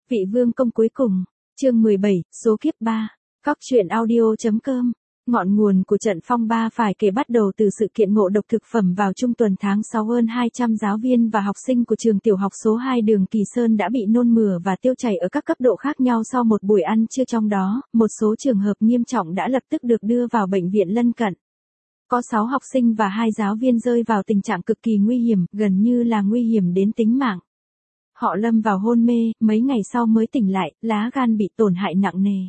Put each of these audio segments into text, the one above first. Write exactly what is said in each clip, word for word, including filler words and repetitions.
Vị vương công cuối cùng, chương mười bảy, số kiếp ba. Cóc truyện audio.com. Ngọn nguồn của trận phong ba phải kể bắt đầu từ sự kiện ngộ độc thực phẩm vào trung tuần tháng sáu. Hơn hai trăm giáo viên và học sinh của trường tiểu học số hai đường Kỳ Sơn đã bị nôn mửa và tiêu chảy ở các cấp độ khác nhau sau một buổi ăn trưa, trong đó, một số trường hợp nghiêm trọng đã lập tức được đưa vào bệnh viện lân cận. Có sáu học sinh và hai giáo viên rơi vào tình trạng cực kỳ nguy hiểm, gần như là nguy hiểm đến tính mạng. Họ lâm vào hôn mê, mấy ngày sau mới tỉnh lại, lá gan bị tổn hại nặng nề.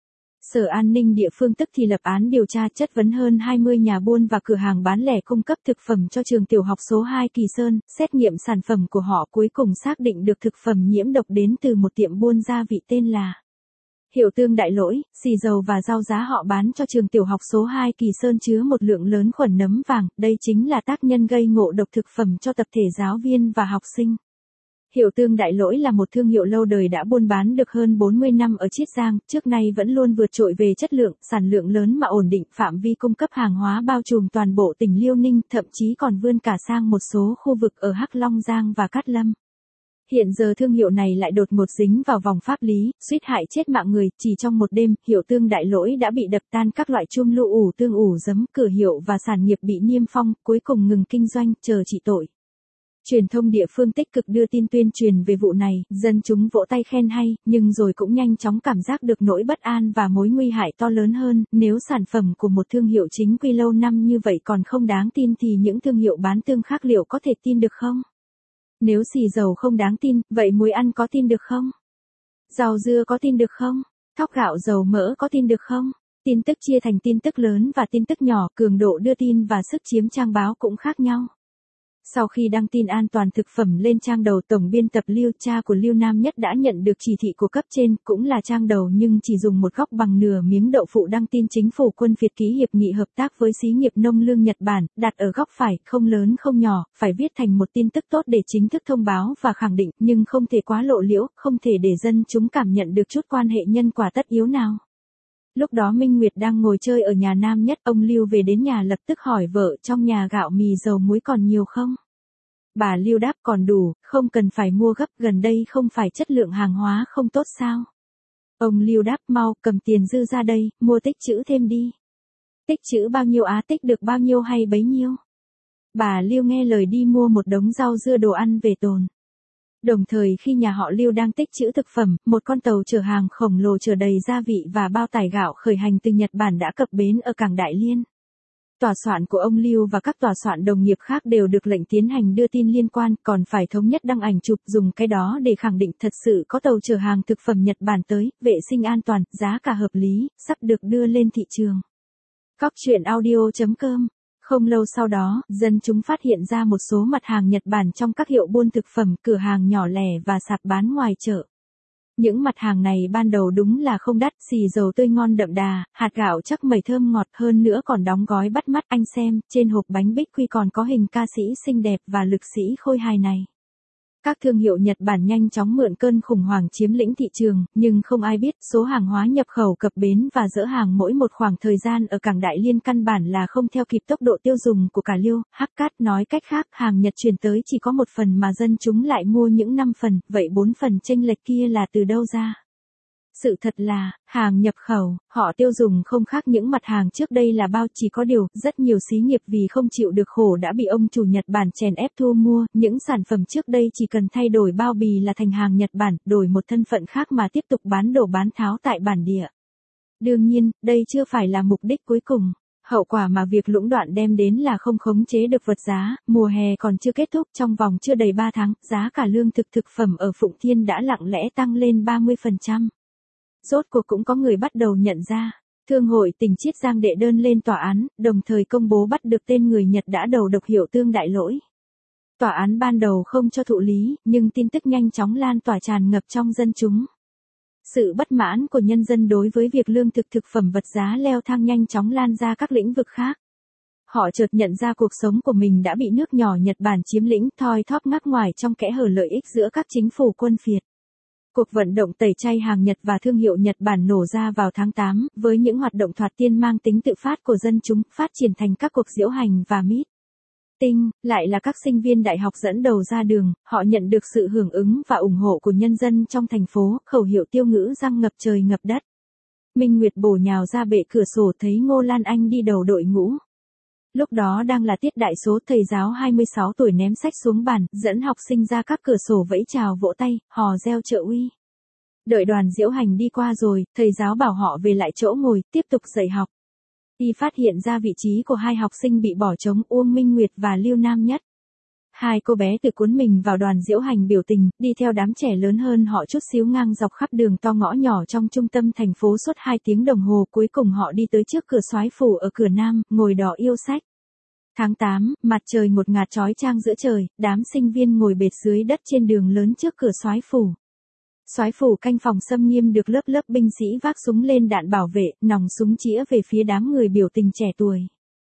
Sở An ninh địa phương tức thì lập án điều tra, chất vấn hơn hai mươi nhà buôn và cửa hàng bán lẻ cung cấp thực phẩm cho trường tiểu học số hai Kỳ Sơn. Xét nghiệm sản phẩm của họ cuối cùng xác định được thực phẩm nhiễm độc đến từ một tiệm buôn gia vị tên là Hiệu Tương Đại Lỗi. Xì dầu và rau giá họ bán cho trường tiểu học số hai Kỳ Sơn chứa một lượng lớn khuẩn nấm vàng, đây chính là tác nhân gây ngộ độc thực phẩm cho tập thể giáo viên và học sinh. Hiệu Tương Đại Lỗi là một thương hiệu lâu đời đã buôn bán được hơn bốn mươi năm ở Chiết Giang, trước nay vẫn luôn vượt trội về chất lượng, sản lượng lớn mà ổn định, phạm vi cung cấp hàng hóa bao trùm toàn bộ tỉnh Liêu Ninh, thậm chí còn vươn cả sang một số khu vực ở Hắc Long Giang và Cát Lâm. Hiện giờ thương hiệu này lại đột ngột dính vào vòng pháp lý, suýt hại chết mạng người. Chỉ trong một đêm, Hiệu Tương Đại Lỗi đã bị đập tan các loại chum lụ ủ tương ủ giấm, cửa hiệu và sản nghiệp bị niêm phong, cuối cùng ngừng kinh doanh, chờ trị tội. Truyền thông địa phương tích cực đưa tin tuyên truyền về vụ này, dân chúng vỗ tay khen hay, nhưng rồi cũng nhanh chóng cảm giác được nỗi bất an và mối nguy hại to lớn hơn. Nếu sản phẩm của một thương hiệu chính quy lâu năm như vậy còn không đáng tin thì những thương hiệu bán tương khác liệu có thể tin được không? Nếu xì dầu không đáng tin, vậy muối ăn có tin được không? Rau dưa có tin được không? Thóc gạo dầu mỡ có tin được không? Tin tức chia thành tin tức lớn và tin tức nhỏ, cường độ đưa tin và sức chiếm trang báo cũng khác nhau. Sau khi đăng tin an toàn thực phẩm lên trang đầu, tổng biên tập Lưu, cha của Lưu Nam Nhất đã nhận được chỉ thị của cấp trên, cũng là trang đầu nhưng chỉ dùng một góc bằng nửa miếng đậu phụ, đăng tin chính phủ quân Việt ký hiệp nghị hợp tác với xí nghiệp nông lương Nhật Bản, đặt ở góc phải, không lớn không nhỏ, phải viết thành một tin tức tốt để chính thức thông báo và khẳng định, nhưng không thể quá lộ liễu, không thể để dân chúng cảm nhận được chút quan hệ nhân quả tất yếu nào. Lúc đó Minh Nguyệt đang ngồi chơi ở nhà Nam Nhất, ông Lưu về đến nhà lập tức hỏi vợ trong nhà gạo mì dầu muối còn nhiều không? Bà Lưu đáp còn đủ, không cần phải mua gấp, gần đây không phải chất lượng hàng hóa không tốt sao? Ông Lưu đáp mau, cầm tiền dư ra đây, mua tích trữ thêm đi. Tích trữ bao nhiêu á, tích được bao nhiêu hay bấy nhiêu? Bà Lưu nghe lời đi mua một đống rau dưa đồ ăn về tồn. Đồng thời khi nhà họ Lưu đang tích trữ thực phẩm, một con tàu chở hàng khổng lồ chở đầy gia vị và bao tải gạo khởi hành từ Nhật Bản đã cập bến ở cảng Đại Liên. Tòa soạn của ông Lưu và các tòa soạn đồng nghiệp khác đều được lệnh tiến hành đưa tin liên quan, còn phải thống nhất đăng ảnh chụp, dùng cái đó để khẳng định thật sự có tàu chở hàng thực phẩm Nhật Bản tới, vệ sinh an toàn, giá cả hợp lý, sắp được đưa lên thị trường. Cóc truyện audio.com. Không lâu sau đó, dân chúng phát hiện ra một số mặt hàng Nhật Bản trong các hiệu buôn thực phẩm, cửa hàng nhỏ lẻ và sạp bán ngoài chợ. Những mặt hàng này ban đầu đúng là không đắt, xì dầu tươi ngon đậm đà, hạt gạo chắc mẩy thơm ngọt, hơn nữa còn đóng gói bắt mắt. Anh xem, trên hộp bánh bích quy còn có hình ca sĩ xinh đẹp và lực sĩ khôi hài này. Các thương hiệu Nhật Bản nhanh chóng mượn cơn khủng hoảng chiếm lĩnh thị trường, nhưng không ai biết số hàng hóa nhập khẩu cập bến và dỡ hàng mỗi một khoảng thời gian ở cảng Đại Liên căn bản là không theo kịp tốc độ tiêu dùng của cả Liêu, Hắc Cát. Nói cách khác, hàng Nhật chuyển tới chỉ có một phần mà dân chúng lại mua những năm phần, vậy bốn phần chênh lệch kia là từ đâu ra? Sự thật là, hàng nhập khẩu, họ tiêu dùng không khác những mặt hàng trước đây là bao, chỉ có điều, rất nhiều xí nghiệp vì không chịu được khổ đã bị ông chủ Nhật Bản chèn ép thu mua, những sản phẩm trước đây chỉ cần thay đổi bao bì là thành hàng Nhật Bản, đổi một thân phận khác mà tiếp tục bán đổ bán tháo tại bản địa. Đương nhiên, đây chưa phải là mục đích cuối cùng. Hậu quả mà việc lũng đoạn đem đến là không khống chế được vật giá, mùa hè còn chưa kết thúc, trong vòng chưa đầy ba tháng, giá cả lương thực thực phẩm ở Phụng Thiên đã lặng lẽ tăng lên ba mươi phần trăm. Rốt cuộc cũng có người bắt đầu nhận ra. Thương hội tỉnh Chiết Giang đệ đơn lên tòa án, đồng thời công bố bắt được tên người Nhật đã đầu độc Hiệu Tương Đại Lỗi. Tòa án ban đầu không cho thụ lý, nhưng tin tức nhanh chóng lan tỏa tràn ngập trong dân chúng. Sự bất mãn của nhân dân đối với việc lương thực thực phẩm vật giá leo thang nhanh chóng lan ra các lĩnh vực khác. Họ chợt nhận ra cuộc sống của mình đã bị nước nhỏ Nhật Bản chiếm lĩnh, thoi thóp ngắc ngoài trong kẽ hở lợi ích giữa các chính phủ quân Việt. Cuộc vận động tẩy chay hàng Nhật và thương hiệu Nhật Bản nổ ra vào tháng tám, với những hoạt động thoạt tiên mang tính tự phát của dân chúng, phát triển thành các cuộc diễu hành và mít sinh, lại là các sinh viên đại học dẫn đầu ra đường, họ nhận được sự hưởng ứng và ủng hộ của nhân dân trong thành phố, khẩu hiệu tiêu ngữ răng ngập trời ngập đất. Minh Nguyệt bổ nhào ra bệ cửa sổ thấy Ngô Lan Anh đi đầu đội ngũ. Lúc đó đang là tiết đại số, thầy giáo hai mươi sáu tuổi ném sách xuống bàn, dẫn học sinh ra các cửa sổ vẫy chào vỗ tay, hò reo trợ uy. Đợi đoàn diễu hành đi qua rồi, thầy giáo bảo họ về lại chỗ ngồi, tiếp tục dạy học. Y phát hiện ra vị trí của hai học sinh bị bỏ trống, Uông Minh Nguyệt và Lưu Nam Nhất. Hai cô bé tự cuốn mình vào đoàn diễu hành biểu tình, đi theo đám trẻ lớn hơn họ chút xíu ngang dọc khắp đường to ngõ nhỏ trong trung tâm thành phố suốt hai tiếng đồng hồ, cuối cùng họ đi tới trước cửa soái phủ ở cửa Nam, ngồi đỏ yêu sách. Tháng tám, mặt trời ngột ngạt chói chang giữa trời, đám sinh viên ngồi bệt dưới đất trên đường lớn trước cửa soái phủ. Soái phủ canh phòng xâm nghiêm được lớp lớp binh sĩ vác súng lên đạn bảo vệ, nòng súng chĩa về phía đám người biểu tình trẻ tuổi.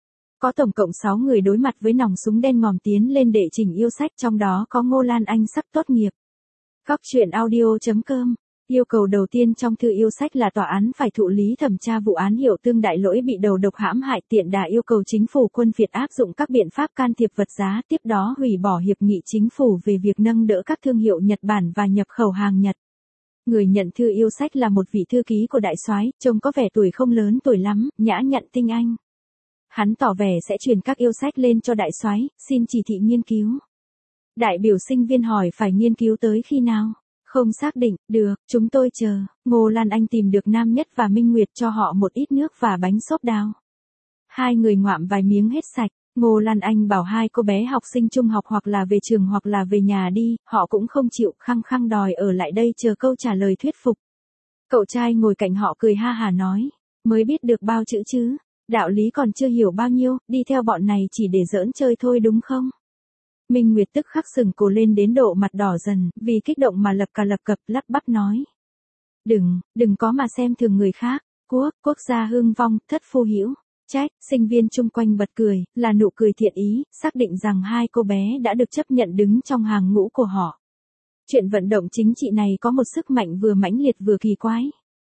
Có tổng cộng sáu người đối mặt với nòng súng đen ngòm tiến lên đệ trình yêu sách, trong đó có Ngô Lan Anh sắp tốt nghiệp. Góc truyện audio chấm com. Yêu cầu đầu tiên trong thư yêu sách là tòa án phải thụ lý thẩm tra vụ án Hiệu Tương Đại Lỗi bị đầu độc hãm hại, tiện đà yêu cầu chính phủ quân Việt áp dụng các biện pháp can thiệp vật giá, tiếp đó hủy bỏ hiệp nghị chính phủ về việc nâng đỡ các thương hiệu Nhật Bản và nhập khẩu hàng Nhật. Người nhận thư yêu sách là một vị thư ký của đại soái, trông có vẻ tuổi không lớn tuổi lắm, nhã nhặn tinh anh. Hắn tỏ vẻ sẽ truyền các yêu sách lên cho đại soái, xin chỉ thị nghiên cứu. Đại biểu sinh viên hỏi phải nghiên cứu tới khi nào? Không xác định, được, chúng tôi chờ. Ngô Lan Anh tìm được Nam Nhất và Minh Nguyệt cho họ một ít nước và bánh xốp đao. Hai người ngoạm vài miếng hết sạch. Ngô Lan Anh bảo hai cô bé học sinh trung học hoặc là về trường hoặc là về nhà đi, họ cũng không chịu, khăng khăng đòi ở lại đây chờ câu trả lời thuyết phục. Cậu trai ngồi cạnh họ cười ha hà nói, mới biết được bao chữ chứ, đạo lý còn chưa hiểu bao nhiêu, đi theo bọn này chỉ để giỡn chơi thôi đúng không? Minh Nguyệt tức khắc sừng cổ lên đến độ mặt đỏ dần, vì kích động mà lập cà lập cập lắp bắp nói. Đừng, đừng có mà xem thường người khác, quốc, quốc gia hưng vong, thất phu hữu. Trách, sinh viên chung quanh bật cười, là nụ cười thiện ý, xác định rằng hai cô bé đã được chấp nhận đứng trong hàng ngũ của họ. Chuyện vận động chính trị này có một sức mạnh vừa mãnh liệt vừa kỳ quái.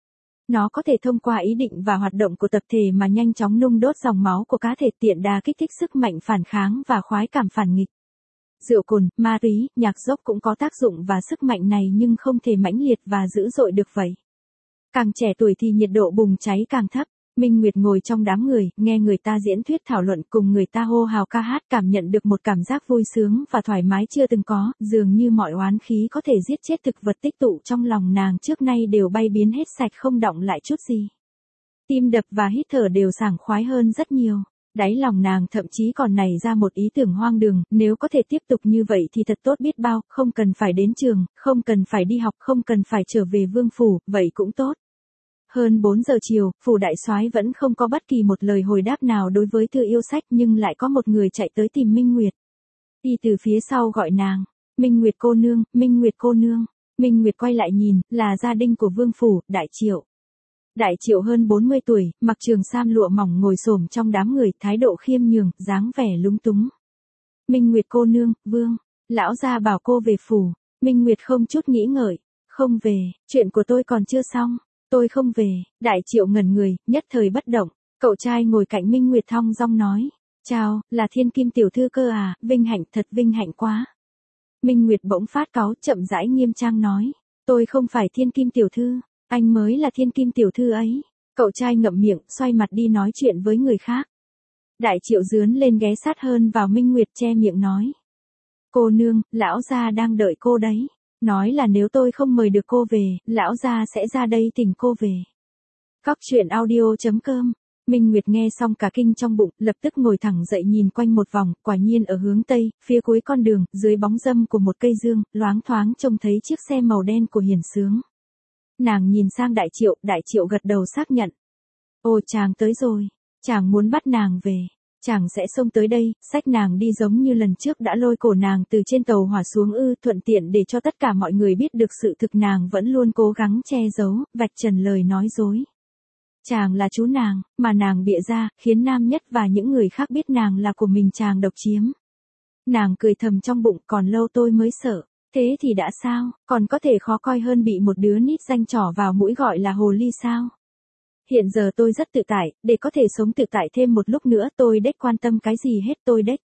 Nó có thể thông qua ý định và hoạt động của tập thể mà nhanh chóng nung đốt dòng máu của cá thể, tiện đà kích thích sức mạnh phản kháng và khoái cảm phản nghịch. Rượu cồn, ma túy, nhạc rock cũng có tác dụng và sức mạnh này nhưng không thể mãnh liệt và dữ dội được vậy. Càng trẻ tuổi thì nhiệt độ bùng cháy càng thấp. Minh Nguyệt ngồi trong đám người, nghe người ta diễn thuyết thảo luận, cùng người ta hô hào ca hát, cảm nhận được một cảm giác vui sướng và thoải mái chưa từng có, dường như mọi oán khí có thể giết chết thực vật tích tụ trong lòng nàng trước nay đều bay biến hết sạch không đọng lại chút gì. Tim đập và hít thở đều sảng khoái hơn rất nhiều. Đáy lòng nàng thậm chí còn nảy ra một ý tưởng hoang đường, nếu có thể tiếp tục như vậy thì thật tốt biết bao, không cần phải đến trường, không cần phải đi học, không cần phải trở về vương phủ, vậy cũng tốt. Hơn bốn giờ chiều, phủ đại soái vẫn không có bất kỳ một lời hồi đáp nào đối với thư yêu sách, nhưng lại có một người chạy tới tìm Minh Nguyệt. Đi từ phía sau gọi nàng, Minh Nguyệt cô nương, Minh Nguyệt cô nương. Minh Nguyệt quay lại nhìn, là gia đình của vương phủ, Đại Triệu. Đại Triệu hơn bốn mươi tuổi, mặc trường sam lụa mỏng ngồi xổm trong đám người, thái độ khiêm nhường, dáng vẻ lúng túng. Minh Nguyệt cô nương, vương, lão gia bảo cô về phủ. Minh Nguyệt không chút nghĩ ngợi, không về, chuyện của tôi còn chưa xong. Tôi không về. Đại Triệu ngẩn người, nhất thời bất động. Cậu trai ngồi cạnh Minh Nguyệt thong dong nói. Chào, là Thiên Kim tiểu thư cơ à, vinh hạnh, thật vinh hạnh quá. Minh Nguyệt bỗng phát cáu, chậm rãi nghiêm trang nói. Tôi không phải Thiên Kim tiểu thư, anh mới là Thiên Kim tiểu thư ấy. Cậu trai ngậm miệng, xoay mặt đi nói chuyện với người khác. Đại Triệu dướn lên ghé sát hơn vào Minh Nguyệt, che miệng nói. Cô nương, lão gia đang đợi cô đấy. Nói là nếu tôi không mời được cô về, lão gia sẽ ra đây tìm cô về. Góc truyện audio chấm com. Minh Nguyệt nghe xong cả kinh trong bụng, lập tức ngồi thẳng dậy nhìn quanh một vòng, quả nhiên ở hướng tây, phía cuối con đường, dưới bóng râm của một cây dương, loáng thoáng trông thấy chiếc xe màu đen của Hiền Sướng. Nàng nhìn sang Đại Triệu, Đại Triệu gật đầu xác nhận. Ồ, chàng tới rồi, chàng muốn bắt nàng về. Chàng sẽ xông tới đây, xách nàng đi giống như lần trước đã lôi cổ nàng từ trên tàu hỏa xuống ư, thuận tiện để cho tất cả mọi người biết được sự thực nàng vẫn luôn cố gắng che giấu, vạch trần lời nói dối. Chàng là chú nàng, mà nàng bịa ra, khiến Nam Nhất và những người khác biết nàng là của mình chàng độc chiếm. Nàng cười thầm trong bụng, còn lâu tôi mới sợ. Thế thì đã sao, còn có thể khó coi hơn bị một đứa nít danh trỏ vào mũi gọi là hồ ly sao? Hiện giờ tôi rất tự tại, để có thể sống tự tại thêm một lúc nữa tôi đếch quan tâm cái gì hết tôi đếch.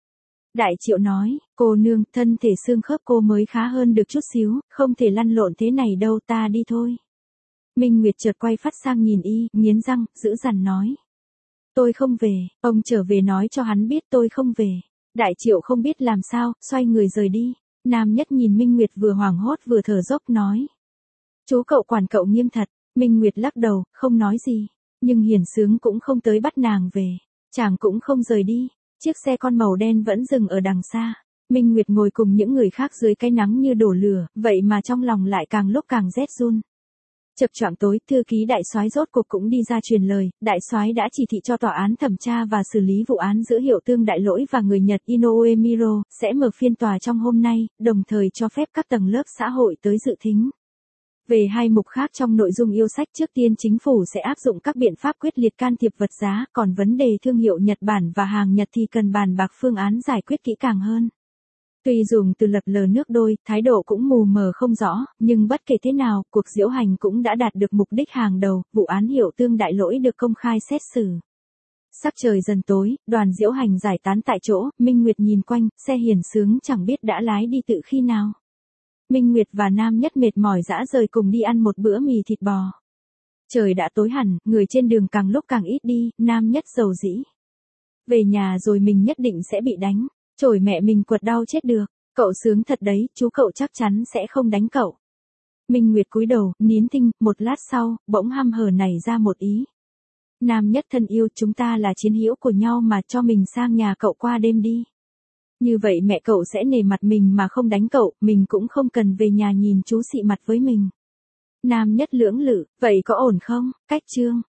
Đại Triệu nói, cô nương, thân thể xương khớp cô mới khá hơn được chút xíu, không thể lăn lộn thế này đâu, ta đi thôi. Minh Nguyệt chợt quay phát sang nhìn y, nghiến răng, dữ dằn nói. Tôi không về, ông trở về nói cho hắn biết tôi không về. Đại Triệu không biết làm sao, xoay người rời đi. Nam Nhất nhìn Minh Nguyệt vừa hoảng hốt vừa thở dốc nói. Chú cậu quản cậu nghiêm thật. Minh Nguyệt lắc đầu, không nói gì. Nhưng Hiển Sướng cũng không tới bắt nàng về. Chàng cũng không rời đi. Chiếc xe con màu đen vẫn dừng ở đằng xa. Minh Nguyệt ngồi cùng những người khác dưới cái nắng như đổ lửa, vậy mà trong lòng lại càng lúc càng rét run. Chập choạng tối, thư ký đại soái rốt cuộc cũng đi ra truyền lời, đại soái đã chỉ thị cho tòa án thẩm tra và xử lý vụ án giữa Hiệu Tương Đại Lỗi và người Nhật Inoue Miro, sẽ mở phiên tòa trong hôm nay, đồng thời cho phép các tầng lớp xã hội tới dự thính. Về hai mục khác trong nội dung yêu sách, trước tiên chính phủ sẽ áp dụng các biện pháp quyết liệt can thiệp vật giá, còn vấn đề thương hiệu Nhật Bản và hàng Nhật thì cần bàn bạc phương án giải quyết kỹ càng hơn. Tuy dùng từ lập lờ nước đôi, thái độ cũng mù mờ không rõ, nhưng bất kể thế nào, cuộc diễu hành cũng đã đạt được mục đích hàng đầu, vụ án Hiệu Tương Đại Lỗi được công khai xét xử. Sắc trời dần tối, đoàn diễu hành giải tán tại chỗ, Minh Nguyệt nhìn quanh, xe Hiển Sướng chẳng biết đã lái đi tự khi nào. Minh Nguyệt và Nam Nhất mệt mỏi dã rời cùng đi ăn một bữa mì thịt bò. Trời đã tối hẳn, người trên đường càng lúc càng ít đi, Nam Nhất rầu rĩ. Về nhà rồi mình nhất định sẽ bị đánh. Chổi mẹ mình quật đau chết được. Cậu Sướng thật đấy, chú cậu chắc chắn sẽ không đánh cậu. Minh Nguyệt cúi đầu, nín thinh, một lát sau, bỗng hăm hở nảy ra một ý. Nam Nhất thân yêu, chúng ta là chiến hữu của nhau mà, cho mình sang nhà cậu qua đêm đi. Như vậy mẹ cậu sẽ nể mặt mình mà không đánh cậu, mình cũng không cần về nhà nhìn chú xị mặt với mình. Nam Nhất lưỡng lự, vậy có ổn không? Cách chương.